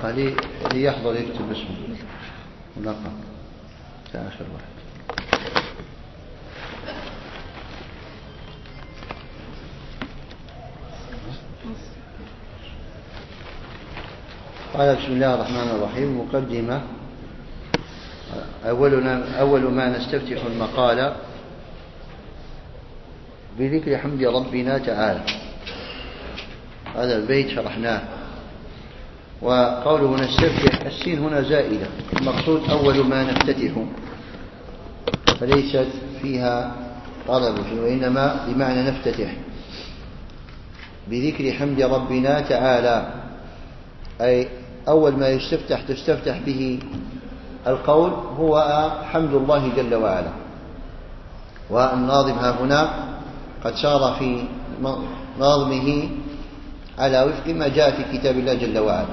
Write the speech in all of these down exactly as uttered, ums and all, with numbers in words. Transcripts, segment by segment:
خليه ليحضر يكتب اسمه ونقرأ آخر واحد. قال بسم الله الرحمن الرحيم. مقدمة. أولنا أول ما نستفتح المقالة بذكر حمد ربنا تعالى. هذا البيت شرحناه. وقوله نستفتح السين هنا زائدة، المقصود أول ما نفتتح، فليست فيها طلب وإنما بمعنى نفتتح بذكر حمد ربنا تعالى، أي أول ما يستفتح تستفتح به القول هو حمد الله جل وعلا. والناظم ها هنا قد سار في نظمه على وفق ما جاء في كتاب الله جل وعلا.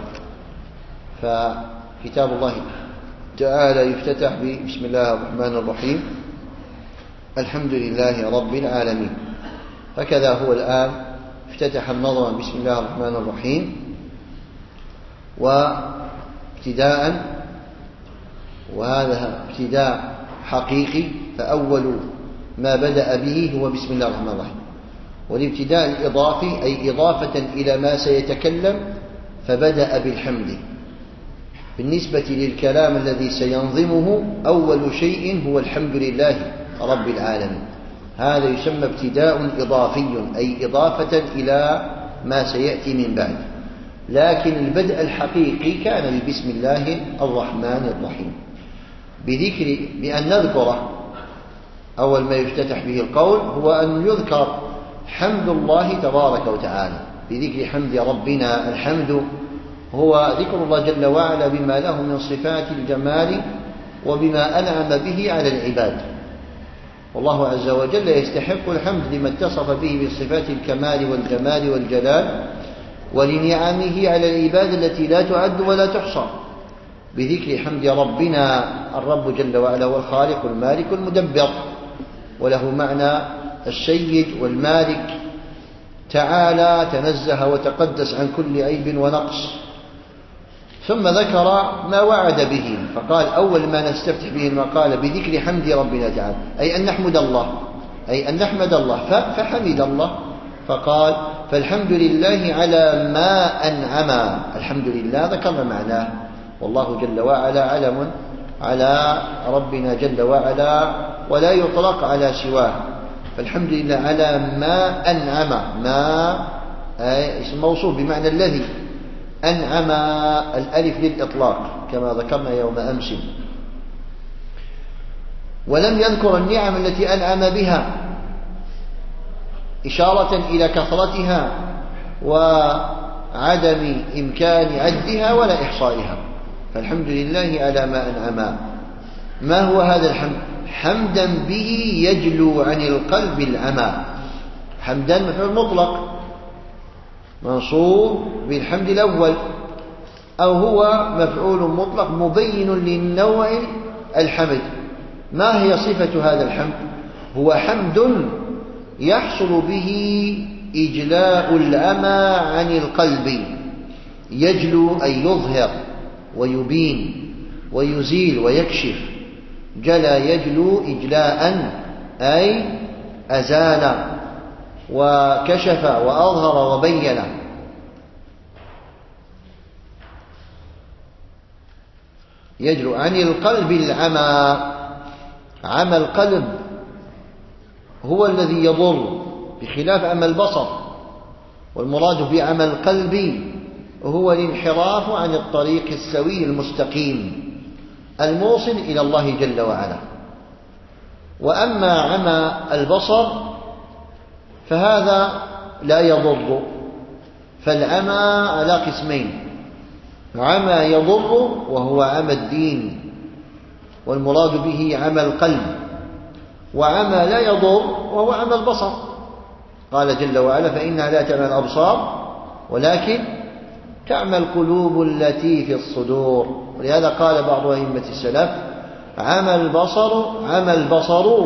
فكتاب الله تعالى يفتتح بسم الله الرحمن الرحيم الحمد لله رب العالمين. هكذا هو الآن افتتح النظم بسم الله الرحمن الرحيم. وابتداء، وهذا ابتداء حقيقي، فأول ما بدأ به هو بسم الله الرحمن الرحيم. والابتداء الإضافي أي إضافة إلى ما سيتكلم، فبدأ بالحمد. بالنسبة للكلام الذي سينظمه أول شيء هو الحمد لله رب العالمين. هذا يسمى ابتداء إضافي أي إضافة إلى ما سيأتي من بعد. لكن البدء الحقيقي كان بسم الله الرحمن الرحيم، بذكر بأن نذكره. أول ما يفتتح به القول هو أن يذكر حمد الله تبارك وتعالى بذكر حمد ربنا. الحمد هو ذكر الله جل وعلا بما له من صفات الجمال وبما أنعم به على العباد. والله عز وجل يستحق الحمد لما اتصف به من صفات الكمال والجمال والجلال، ولنعمه على العباد التي لا تعد ولا تحصى، بذكر حمد ربنا. الرب جل وعلا هو الخالق المالك المدبر، وله معنى السيد والمالك. تعالى تنزه وتقدس عن كل عيب ونقص. ثم ذكر ما وعد به، فقال أول ما نستفتح به المقالة بذكر حمد ربنا تعالى، أي أن نحمد الله، أي أن نحمد الله. فحمد الله، فقال فالحمد لله على ما أنعم. الحمد لله ذكرنا معناه، والله جل وعلا علم على ربنا جل وعلا ولا يطلق على سواه. فالحمد لله على ما أنعم. ما اسم موصوف بمعنى الذي. أنعم الألف للإطلاق كما ذكرنا يوم أمس. ولم يذكر النعم التي أنعم بها إشارة إلى كثرتها وعدم إمكان عدها ولا إحصائها. فالحمد لله على ما أنعم. ما هو هذا الحمد؟ حمدا به يجلو عن القلب العمى. حمدا مفعول مطلق منصوب بالحمد الأول، أو هو مفعول مطلق مبين للنوع الحمد. ما هي صفة هذا الحمد؟ هو حمد يحصل به إجلاء العمى عن القلب. يجلو أي يظهر ويبين ويزيل ويكشف. جلى يجلو إجلاء أي أزال وكشف وأظهر وبين. يجلو عن القلب العمى. عمى القلب هو الذي يضر بخلاف عمى البصر. والمراد بعمى القلب هو الانحراف عن الطريق السوي المستقيم الموصل إلى الله جل وعلا. وأما عمى البصر فهذا لا يضر. فالعمى على قسمين: عمى يضر وهو عمى الدين والمراد به عمى القلب، وعمى لا يضر وهو عمى البصر. قال جل وعلا: فإنها لا تعمى الأبصار ولكن تعمى القلوب التي في الصدور. ولهذا قال بعض أئمة السلف: عمى البصر عمى البصر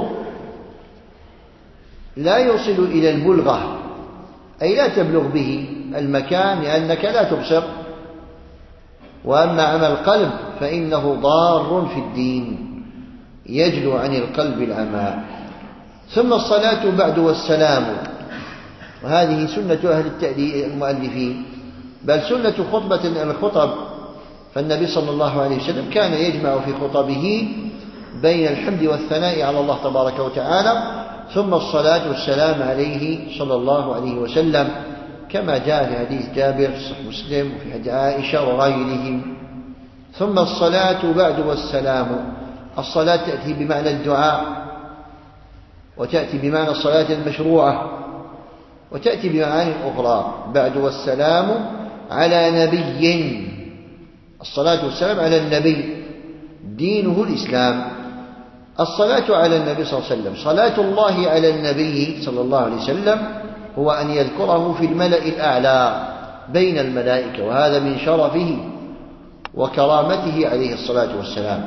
لا يوصل إلى البلغة، أي لا تبلغ به المكان لأنك لا تبصر. وأما عمل القلب فإنه ضار في الدين يجلو عن القلب العمى. ثم الصلاة بعد والسلام، وهذه سنة أهل المؤلفين، بل سنة خطبة الخطب، فالنبي صلى الله عليه وسلم كان يجمع في خطبه بين الحمد والثناء على الله تبارك وتعالى ثم الصلاة والسلام عليه صلى الله عليه وسلم، كما جاء في حديث جابر في صحيح مسلم وفي حديث عائشة وغيرهم. ثم الصلاة بعد والسلام، الصلاة تأتي بمعنى الدعاء، وتأتي بمعنى الصلاة المشروعة، وتأتي بمعاني أخرى. بعد والسلام على نبي، الصلاة والسلام على النبي دينه الإسلام. الصلاة على النبي صلى الله عليه وسلم، صلاة الله على النبي صلى الله عليه وسلم هو أن يذكره في الملأ الأعلى بين الملائكة، وهذا من شرفه وكرامته عليه الصلاة والسلام.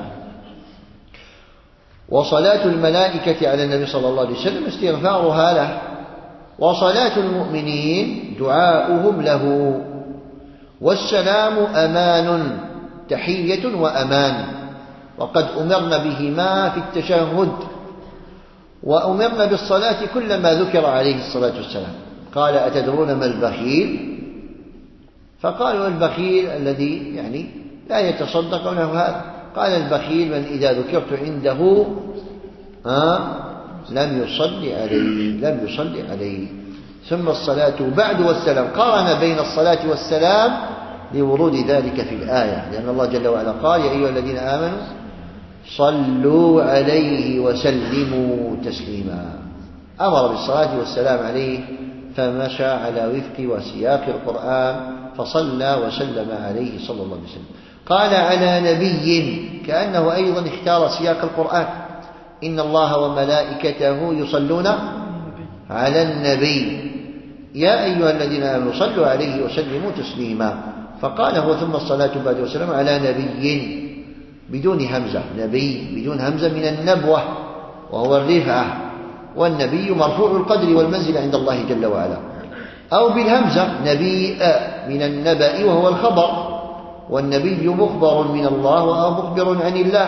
وصلاة الملائكة على النبي صلى الله عليه وسلم استغفارها له، وصلاة المؤمنين دعاؤهم له. والسلام أمان، تحية وأمان، وقد أمرنا بهما في التشهد، وأمرنا بالصلاة كلما ذكر عليه الصلاة والسلام. قال أتدرون ما البخيل؟ فقالوا البخيل الذي يعني لا يتصدق له هذا. قال البخيل من إذا ذكرت عنده آه لم يصلي عليه لم يصلي عليه. ثم الصلاة بعد والسلام، قارن بين الصلاة والسلام لورود ذلك في الآية، لأن الله جل وعلا قال يا أيها الذين آمنوا صلوا عليه وسلموا تسليما، أمر بالصلاة والسلام عليه، فمشى على وفق وسياق القرآن فصلى وسلم عليه صلى الله عليه وسلم. قال على نبي، كأنه أيضا اختار سياق القرآن، إن الله وملائكته يصلون على النبي يا أيها الذين آمنوا صلوا عليه وسلموا تسليما. فقال هو ثم الصلاة بعد والسلام على نبي بدون همزة، نبي بدون همزة من النبوة وهو الرفعة، والنبي مرفوع القدر والمنزل عند الله جل وعلا، أو بالهمزة نبي من النبأ وهو الخبر، والنبي مخبر من الله أو مخبر عن الله،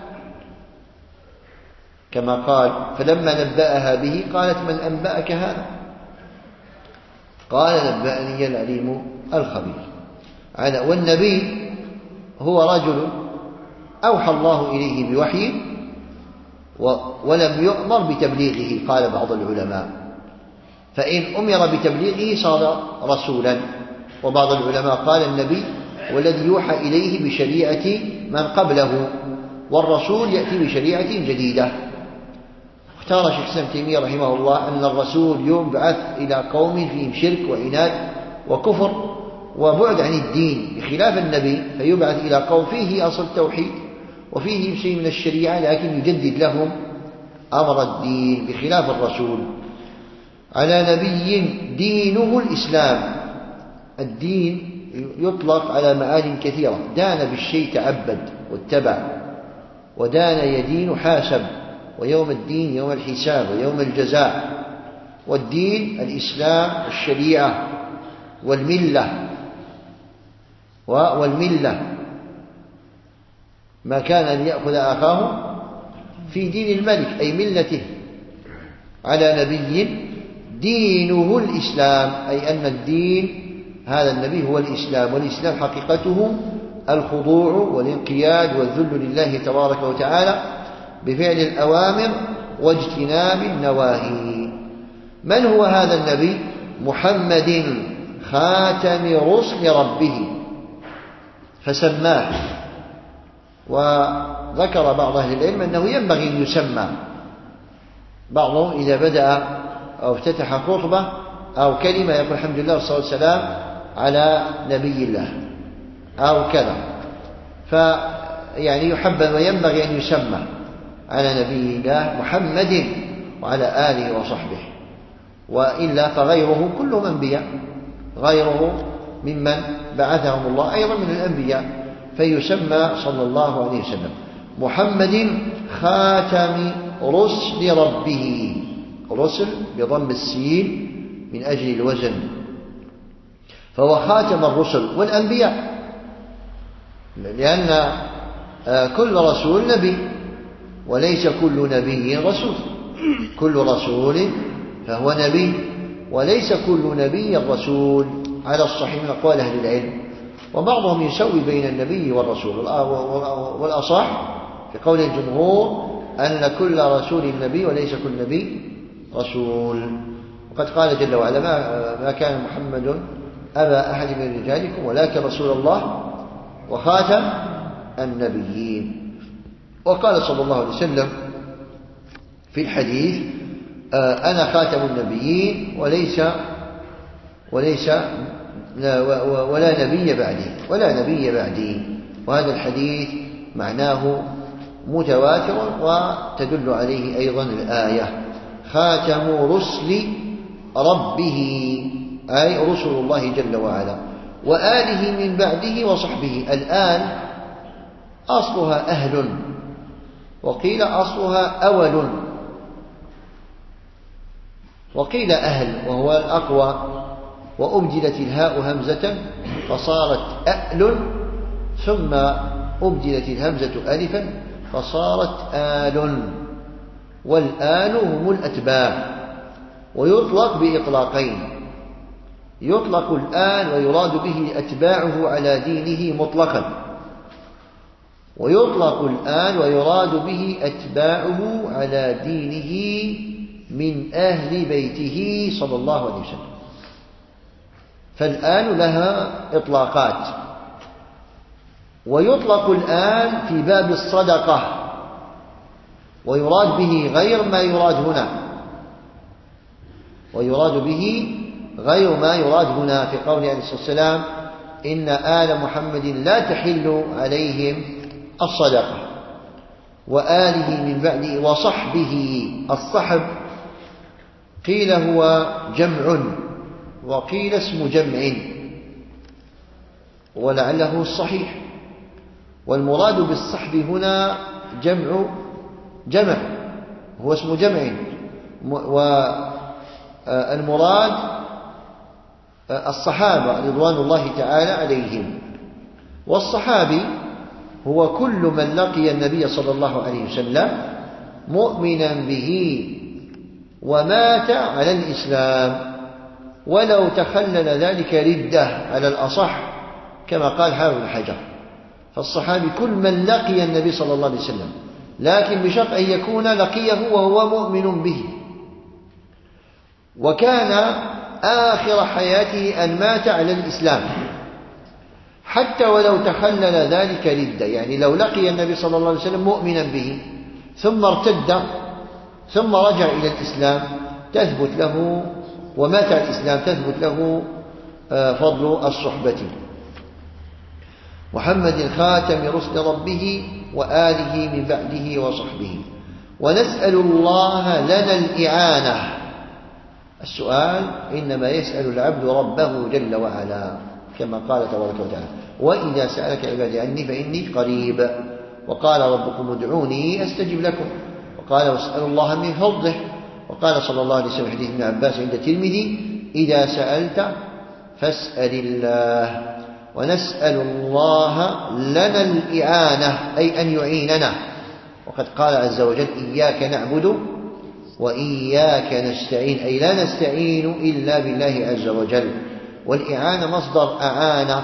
كما قال فلما نبأها به قالت من أنبأك هذا؟ قال نبأني العليم الخبير. والنبي هو رجل أوحى الله إليه بوحي ولم يؤمر بتبليغه، قال بعض العلماء، فإن أمر بتبليغه صار رسولا. وبعض العلماء قال النبي والذي يوحى إليه بشريعة من قبله، والرسول يأتي بشريعة جديدة. اختار شيخ الإسلام تيمية رحمه الله أن الرسول يبعث إلى قوم فيهم شرك وعناد وكفر وبعد عن الدين، بخلاف النبي فيبعث إلى قوم فيه أصل التوحيد وفيه شيء من الشريعة لكن يجدد لهم أمر الدين، بخلاف الرسول. على نبي دينه الإسلام، الدين يطلق على معان كثيرة، دان بالشيء تعبد واتبع، ودان يدين حاسب، ويوم الدين يوم الحساب ويوم الجزاء. والدين الإسلام والشريعة والملة، والملة ما كان أن يأخذ أخاه في دين الملك أي ملته. على نبي دينه الإسلام، أي أن الدين هذا النبي هو الإسلام، والإسلام حقيقته الخضوع والانقياد والذل لله تبارك وتعالى بفعل الأوامر واجتناب النواهي. من هو هذا النبي؟ محمد خاتم رسل ربه، فسماه. وذكر بعض أهل العلم أنه ينبغي أن يسمى، بعضهم إذا بدأ أو افتتح خطبة أو كلمة يقول الحمد لله والصلاة والسلام على نبي الله أو كذا، فيعني يحبذ وينبغي أن يسمى على نبي الله محمد وعلى آله وصحبه، وإلا فغيره كلهم أنبياء، غيره ممن بعثهم الله أيضا من الأنبياء، فيسمى صلى الله عليه وسلم محمد خاتم رسل ربه، رسل بضم السين من أجل الوزن، فهو خاتم الرسل والأنبياء. لأن كل رسول نبي، وليس كل نبي رسول. كل رسول فهو نبي، وليس كل نبي رسول، على الصحيح من أقوال أهل العلم. وبعضهم يسوي بين النبي والرسول، والأصح في قول الجمهور أن كل رسول نبي وليس كل نبي رسول. وقد قال جل وعلا: ما كان محمد أبا أحد من رجالكم ولكن رسول الله وخاتم النبيين. وقال صلى الله عليه وسلم في الحديث: أنا خاتم النبيين وليس وليس ولا نبي بعدي ولا نبي بعدي. وهذا الحديث معناه متواتر، وتدل عليه أيضا الآية: خاتم رسل ربه، أي رسل الله جل وعلا، وآله من بعده وصحبه. الآن أصلها أهل، وقيل أصلها أول، وقيل أهل وهو الأقوى، وأبدلت الهاء همزة فصارت أأل، ثم أبدلت الهمزة ألفا فصارت آل. والآل هم الأتباع، ويطلق بإطلاقين: يطلق الآل ويراد به أتباعه على دينه مطلقا، ويطلق الآل ويراد به أتباعه على دينه من أهل بيته صلى الله عليه وسلم. فالآل لها إطلاقات. ويطلق الآل في باب الصدقة، ويراد به غير ما يراد هنا، ويراد به غير ما يراد هنا في قوله عليه الصلاة والسلام: إن آل محمد لا تحل عليهم الصدقة. وآله من بعده وصحبه. الصحب قيل هو جمع، وقيل اسم جمع، ولعله الصحيح. والمراد بالصحب هنا جمع جمع، هو اسم جمع، والمراد الصحابة رضوان الله تعالى عليهم. والصحابي هو كل من لقي النبي صلى الله عليه وسلم مؤمنا به ومات على الإسلام، ولو تخلل ذلك ردة على الأصح، كما قال حافظ بن حجر. فالصحابي كل من لقي النبي صلى الله عليه وسلم، لكن بشرط أن يكون لقيه وهو مؤمن به، وكان آخر حياته أن مات على الإسلام، حتى ولو تخلل ذلك ردة. يعني لو لقي النبي صلى الله عليه وسلم مؤمنا به ثم ارتد ثم رجع إلى الإسلام تثبت له، ومات على الإسلام تثبت له فضل الصحبة. محمد خاتم رسل ربه وآله من بعده وصحبه. ونسأل الله لنا الإعانة. السؤال إنما يسأل العبد ربه جل وعلا، كما قال تبارك وتعالى: وإذا سألك عبادي عني فإني قريب. وقال: ربكم ادعوني أستجب لكم. وقال: واسألوا الله من فضله. وقال صلى الله عليه وسلم حديث ابن عباس عند الترمذي: إذا سألت فاسأل الله. ونسأل الله لنا الإعانة، أي أن يعيننا. وقد قال عز وجل: إياك نعبد وإياك نستعين، أي لا نستعين إلا بالله عز وجل. والإعانة مصدر أعانة،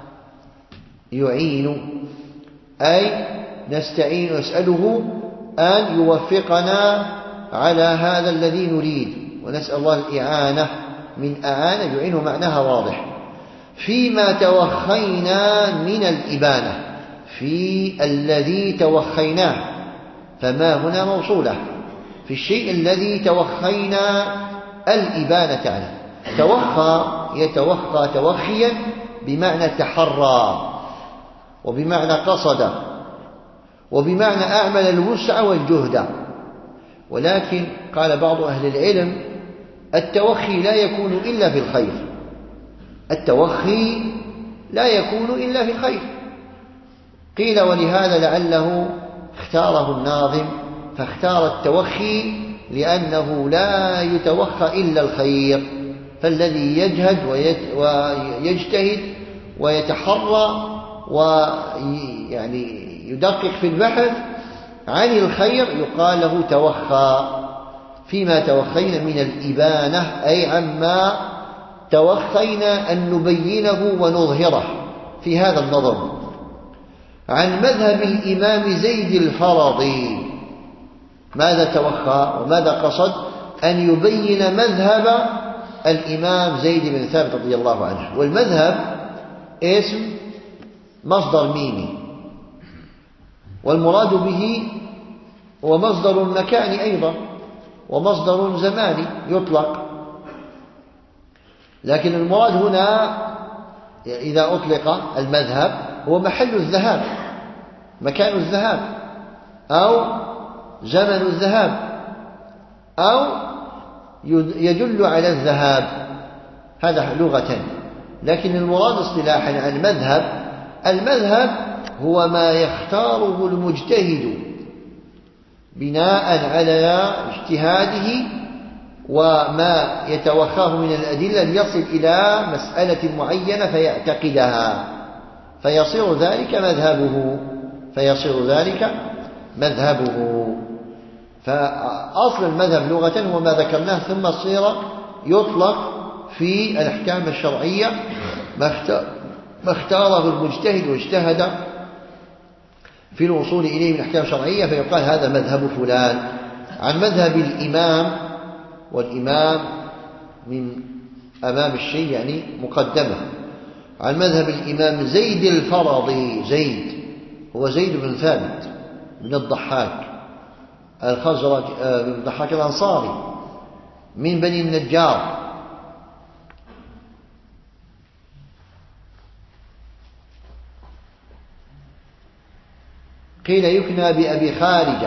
يعين، أي نستعين نسأله أن يوفقنا على هذا الذي نريد. ونسأل الله الإعانة من أعانة يعين، معناها واضح. فيما توخينا من الإبانة، في الذي توخيناه، فما هنا موصولة، في الشيء الذي توخينا الإبانة عنه. توخى يتوخى توخيا بمعنى تحرى، وبمعنى قصد، وبمعنى أعمل الوسع والجهد. ولكن قال بعض أهل العلم: التوخي لا يكون إلا في الخير، التوخي لا يكون إلا في الخير. قيل: ولهذا لعله اختاره الناظم، فاختار التوخي لأنه لا يتوخى إلا الخير. فالذي يجهد ويجتهد ويتحرى ويعني يدقق في البحث عن الخير يقال له توخى، فيما توخينا من الإبانة أي عما توخينا أن نبينه ونظهره في هذا النظر. عن مذهب الإمام زيد الفرضي، ماذا توخى وماذا قصد؟ أن يبين مذهب الإمام زيد بن ثابت رضي الله عنه. والمذهب اسم مصدر ميمي، والمراد به هو مصدر مكاني أيضا ومصدر زماني يطلق، لكن المراد هنا إذا أطلق المذهب هو محل الذهاب، مكان الذهاب أو زمن الذهاب أو يدل على الذهاب، هذا لغة. لكن المراد اصطلاحا عن المذهب، المذهب هو ما يختاره المجتهد بناء على اجتهاده وما يتوخاه من الأدلة ليصل إلى مسألة معينة فيعتقدها فيصير ذلك مذهبه فيصير ذلك مذهبه. فأصل المذهب لغة هو ما ذكرناه، ثم الصير يطلق في الأحكام الشرعية ما اختاره المجتهد واجتهد في الوصول إليه من أحكام شرعية فيقال هذا مذهب فلان. عن مذهب الإمام، والإمام من أمام الشيء يعني مقدمة. عن مذهب الإمام زيد الفرضي، زيد هو زيد بن ثابت بن الضحاك الخزرج بن الضحاك الأنصاري من بني النجار، قيل يكنى بأبي خارجة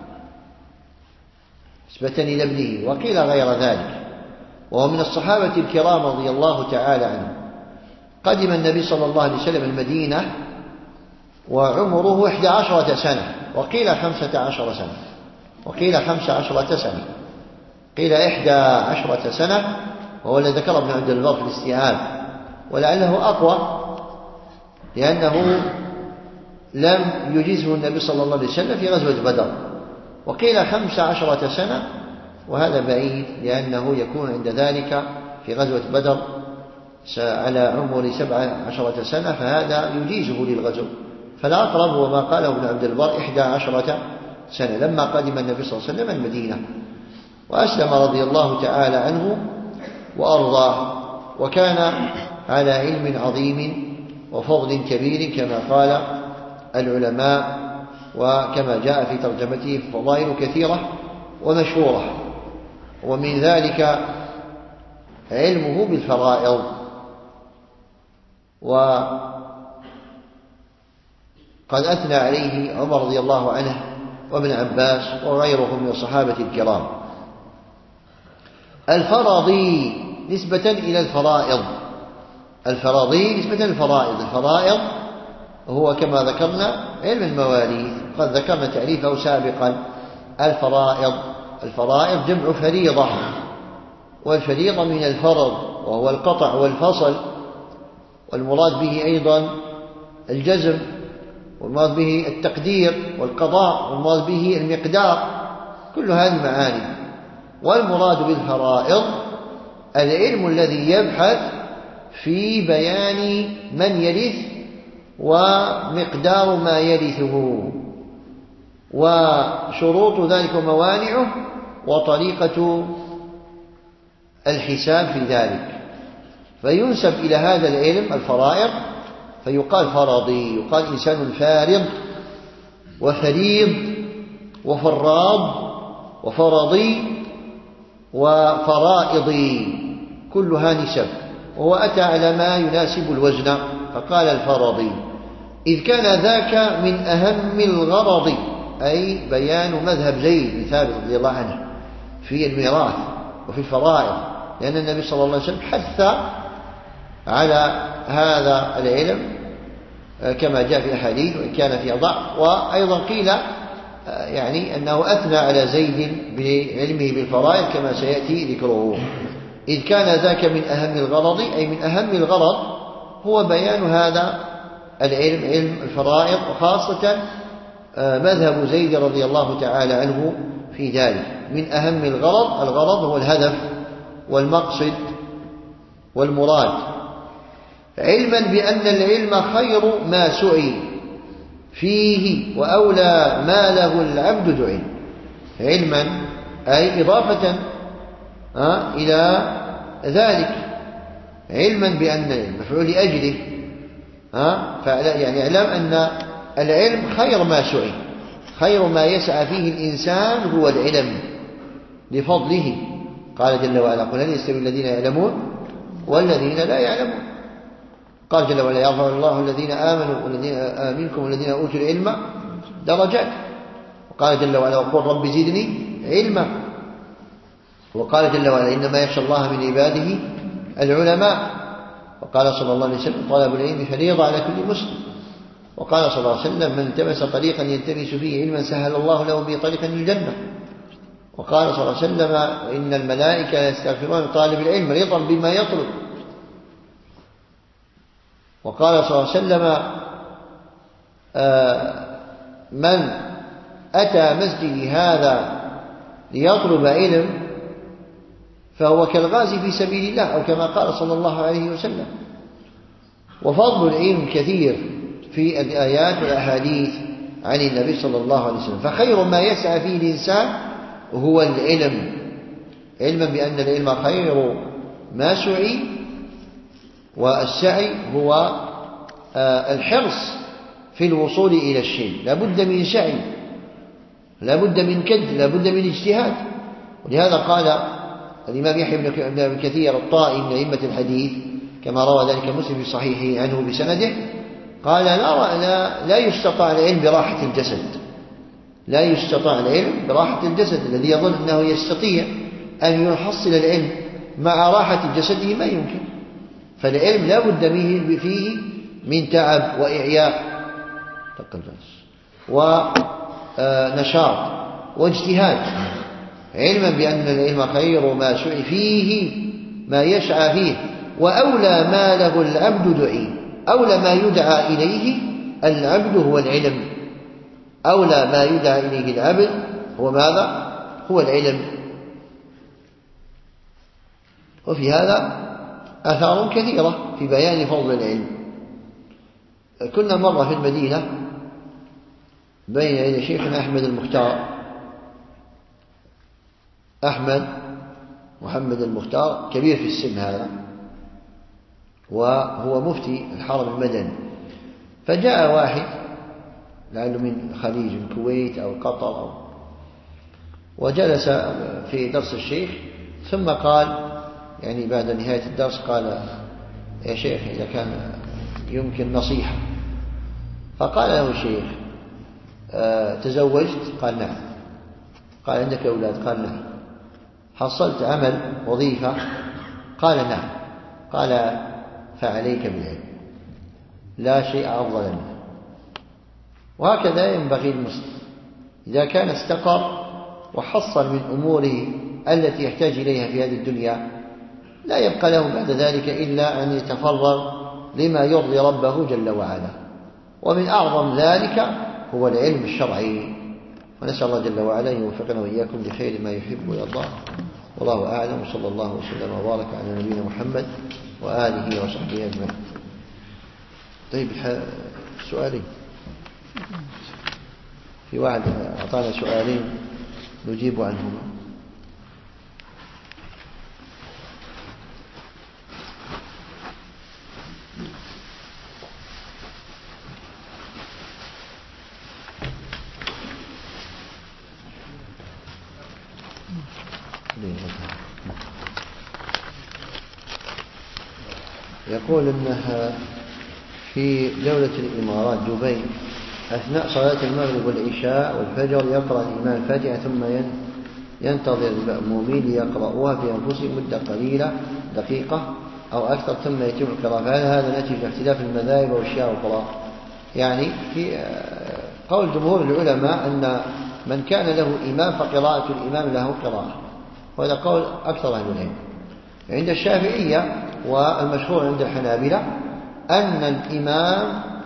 نسبة إلى ابنه، وقيل غير ذلك، وهو من الصحابة الكرام رضي الله تعالى عنهم. قدم النبي صلى الله عليه وسلم المدينة وعمره إحدى عشرة سنة، وقيل خمسة عشر سنة، وقيل خمس عشرة سنة، قيل إحدى عشرة سنة، وهو الذي ذكر ابن عبد البر في الاستيعاب، ولعله أقوى لأنه لم يجزه النبي صلى الله عليه وسلم في غزوة بدر. وقيل خمس عشرة سنة، وهذا بعيد لأنه يكون عند ذلك في غزوة بدر على عمر سبع عشرة سنة، فهذا يجيزه للغزو. فالأقرب وما قاله ابن عبد البر إحدى عشرة سنة لما قدم النبي صلى الله عليه وسلم المدينة، وأسلم رضي الله تعالى عنه وأرضاه، وكان على علم عظيم وفضل كبير كما قال العلماء، وكما جاء في ترجمته فضائل كثيرة ومشهورة، ومن ذلك علمه بالفرائض. وقد أثنى عليه عمر رضي الله عنه وابن عباس وغيرهم من الصحابة الكرام. الفرضي نسبة إلى الفرائض، الفرضي نسبة للفرائض. الفرائض هو كما ذكرنا علم المواريث، قد ذكرنا تعريفه سابقا. الفرائض الفرائض جمع فريضة، والفريضة من الفرض وهو القطع والفصل، والمراد به أيضا الجزم، والمراد به التقدير والقضاء، والمراد به المقدار، كل هذه معاني. والمراد بالفرائض العلم الذي يبحث في بيان من يرث ومقدار ما يرثه وشروط ذلك وموانعه وطريقة الحساب في ذلك، فينسب إلى هذا العلم الفرائض فيقال فرضي. يقال إنسان فارض وفريض وفراض وفرضي وفرائضي، كلها نسب، وهو أتى على ما يناسب الوزن فقال الفرضي، إذ كان ذاك من أهم الغرض، أي بيان مذهب زيد بن ثابت رضي الله عنه في الميراث وفي الفرائض، لأن النبي صلى الله عليه وسلم حث على هذا العلم كما جاء في الحديث، وإن كان فيها ضعف. وأيضا قيل يعني أنه أثنى على زيد بعلمه بالفرائض كما سيأتي ذكره. إذ كان ذاك من أهم الغرض، أي من أهم الغرض هو بيان هذا العلم علم الفرائض، وخاصة مذهب زيد رضي الله تعالى عنه في ذلك. من أهم الغرض الغرض هو الهدف والمقصد والمراد، علما بأن العلم خير ما سعي فيه وأولى ما له العبد دعي. علما أي إضافة إلى ذلك، علما بأن المفعول لأجله، يعني اعلم أن العلم خير ما سعي، خير ما يسعى فيه الإنسان هو العلم لفضله. قال جل وعلا: قل هل يستوي الذين يعلمون والذين لا يعلمون. قال جل وعلا: يرفع الله الذين آمنوا والذين منكم والذين أوتوا العلم درجات. وقال جل وعلا: وقل رب زدني علما. وقال جل وعلا: إنما يخشى الله من عباده العلماء. وقال صلى الله عليه وسلم: طلب العلم فريضة على كل مسلم. وقال صلى الله عليه وسلم: من التمس طريقا يلتمس فيه علما سهل الله له به طريقا للجنة. وقال صلى الله عليه وسلم: إن الملائكة يستغفرون لطالب العلم رضا بما يطلب. وقال صلى الله عليه وسلم: من أتى مسجدي هذا ليطلب علم فهو كالغازي في سبيل الله، أو كما قال صلى الله عليه وسلم. وفضل العلم كثير في الآيات والأحاديث عن النبي صلى الله عليه وسلم، فخير ما يسعى فيه الإنسان هو العلم، علما بأن العلم خير ما سعي. والسعي هو الحرص في الوصول إلى الشيء، لا بد من سعي، لا بد من كد، لا بد من اجتهاد. ولهذا قال الإمام يحيى بن كثير الطائي من أئمة الحديث كما روى ذلك مسلم في صحيحه عنه بسنده، قال: لا, لا, لا يستطاع العلم براحة الجسد، لا يستطاع العلم براحة الجسد. الذي يظن أنه يستطيع أن يحصل العلم مع راحة جسده ما يمكن. فالعلم لا بد فيه من تعب وإعياء ونشاط واجتهاد، علما بأن العلم خير ما سعي فيه ما يسعى فيه وأولى ما له العبد دعي. أولى ما يدعى إليه العبد هو العلم، أولى ما يدعى إليه العبد هو ماذا؟ هو العلم. وفي هذا آثار كثيرة في بيان فضل العلم. كنا مرة في المدينة بين يدي شيخنا أحمد المختار، أحمد محمد المختار كبير في السن هذا، وهو مفتي الحرم المدني. فجاء واحد لعله من خليج الكويت أو قطر أو وجلس في درس الشيخ، ثم قال يعني بعد نهاية الدرس قال: يا شيخ إذا كان يمكن نصيحة. فقال له الشيخ: أه تزوجت؟ قال: نعم. قال: عندك أولاد؟ قال: نعم. حصلت عمل وظيفة؟ قال: نعم. قال: فعليك بالعلم، لا شيء أفضل منه. وهكذا ينبغي المسلم إذا كان استقر وحصل من أموره التي يحتاج إليها في هذه الدنيا، لا يبقى له بعد ذلك إلا أن يتفرغ لما يرضي ربه جل وعلا. ومن أعظم ذلك هو العلم الشرعي. ونسأل الله جل وعلا أن يوفقنا وإياكم لخير ما يحب ويرضى. والله أعلم، وصلى الله وسلم وبارك على نبينا محمد وآله وصحبه أجمعين. طيب سؤالين، في واحد أعطانا سؤالين نجيب عنهما. يقول إنها في دولة الإمارات دبي أثناء صلاة المغرب والعشاء والفجر يقرأ الإمام الفاتحة ثم ينتظر المأمومين ليقرأوها في أنفسهم مدة قليلة دقيقة أو أكثر ثم يتم القراءة. فهل هذا نتيجة اختلاف المذاهب والشيعة والقراء؟ يعني في قول جمهور العلماء أن من كان له إمام فقراءة الإمام له قراءة، وهذا قول أكثر أهل العلم. عند الشافعية والمشهور عند الحنابلة أن الإمام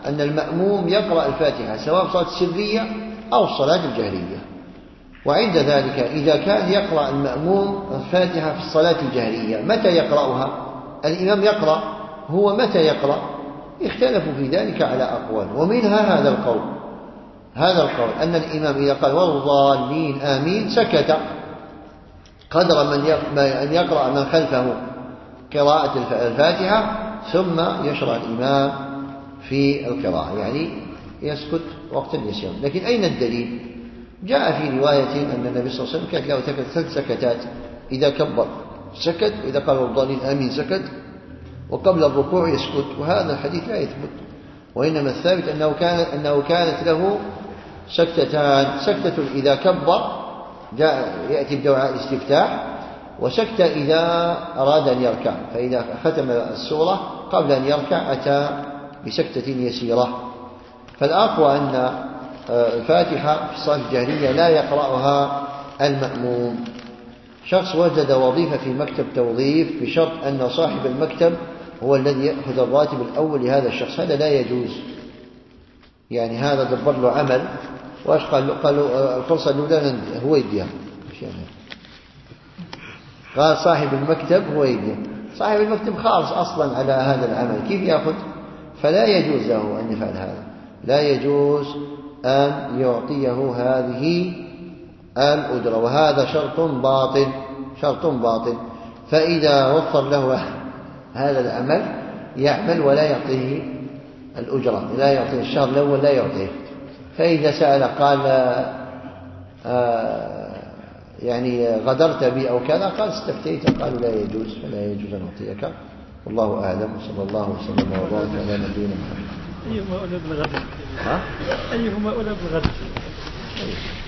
أن المأموم يقرأ الفاتحة سواء في الصلاة السرية أو الصلاة الجهرية. وعند ذلك إذا كان يقرأ المأموم الفاتحة في الصلاة الجهرية متى يقرأها؟ الإمام يقرأ، هو متى يقرأ؟ اختلفوا في ذلك على أقوال، ومنها هذا القول هذا القول أن الإمام إذا قال والضالين آمين سكت قدر من أن يقرأ من خلفه قراءة الفاتحة ثم يشرع الإمام في القراءة، يعني يسكت وقتا يسيرا. لكن أين الدليل؟ جاء في رواية أن النبي صلى الله عليه وسلم كانت له ثلاث سكتات، إذا كبر سكت، وإذا قال والضالين آمين سكت، وقبل الركوع يسكت. وهذا الحديث لا يثبت، وإنما الثابت أنه, كان أنه كانت له سكتتان، سكتة إذا كبر جاء يأتي بدعاء الاستفتاح، وسكتة إذا أراد أن يركع، فإذا ختم السورة قبل أن يركع أتى بسكتة يسيرة. فالأقوى أن الفاتحة في الصلاة الجهرية لا يقرأها المأموم. شخص وجد وظيفة في مكتب توظيف بشرط أن صاحب المكتب هو الذي يأخذ الراتب الأول لهذا الشخص، هذا لا يجوز. يعني هذا دبر له عمل وإيش قال له؟ قال له الفرصة الأولى هو يديها، قال صاحب المكتب هو يديها. صاحب المكتب خالص أصلا على هذا العمل، كيف يأخذ؟ فلا يجوز له أن يفعل هذا، لا يجوز أن يعطيه هذه الأجرة، وهذا شرط باطل شرط باطل. فإذا وفر له هذا العمل يعمل ولا يعطيه الأجرة، لا يعطيه الشهر الأول، لا يعطيه. فإذا سأل قال آه يعني غدرت بي أو كذا، قال استفتيت، قالوا لا يجوز، فلا يجوز أن أعطيك. والله أعلم، صلى الله وسلم وبارك على نبينا محمد. أيهما أولى بالغدر؟ ها؟ أيهما أولى بالغدر؟